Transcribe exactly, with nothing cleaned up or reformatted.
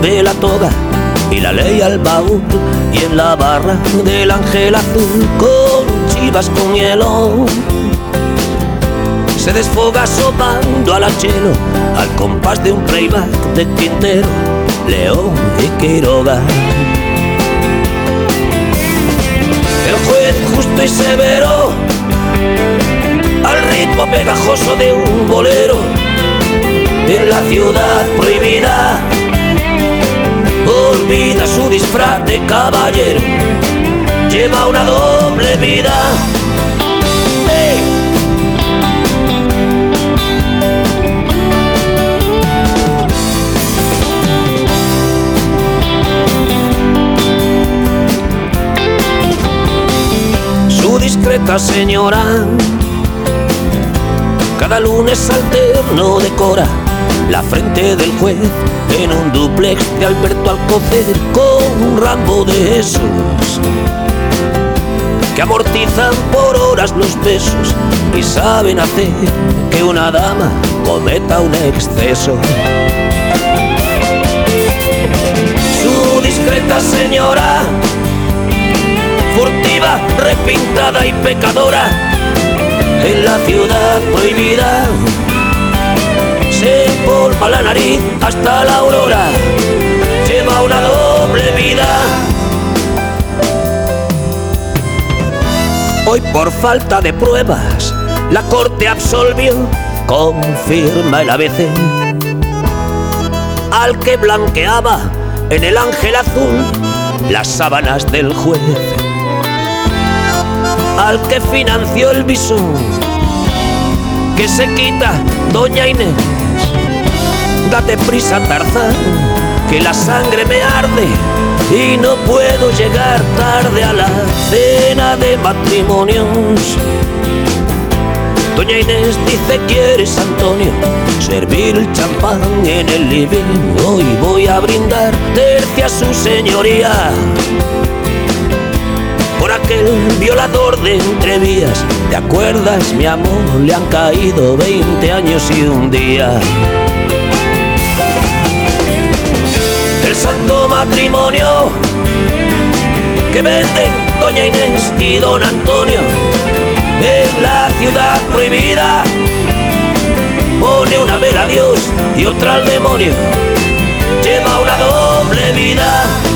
sube la toga y la ley al baúl, y en la barra del Ángel Azul con chivas con hielo se desfoga sopando al chelo al compás de un playback de Quintero, León y Quiroga. El juez justo y severo al ritmo pegajoso de un bolero en la ciudad prohibida olvida su disfraz de caballero, lleva una doble vida. ¡Hey! Su discreta señora cada lunes alterno decora la frente del juez en un dúplex de Alberto Alcocer con un Rambo de esos que amortizan por horas los besos y saben hacer que una dama cometa un exceso. Su discreta señora, furtiva, repintada y pecadora, en la ciudad prohibida se empolva la nariz hasta la aurora, lleva una doble vida. Hoy por falta de pruebas la corte absolvió, confirma el A B C, al que blanqueaba en el Ángel Azul las sábanas del juez, al que financió el visum que se quita doña Inés. Date prisa, Tarzán, que la sangre me arde y no puedo llegar tarde a la cena de matrimonios. Doña Inés dice: ¿quieres, Antonio, servir el champán en el living? Hoy voy a brindar tercia a su señoría por aquel violador de entrevías. ¿Te acuerdas, mi amor? Le han caído veinte años y un día. El santo matrimonio que venden doña Inés y don Antonio en la ciudad prohibida pone una vela a Dios y otra al demonio, lleva una doble vida.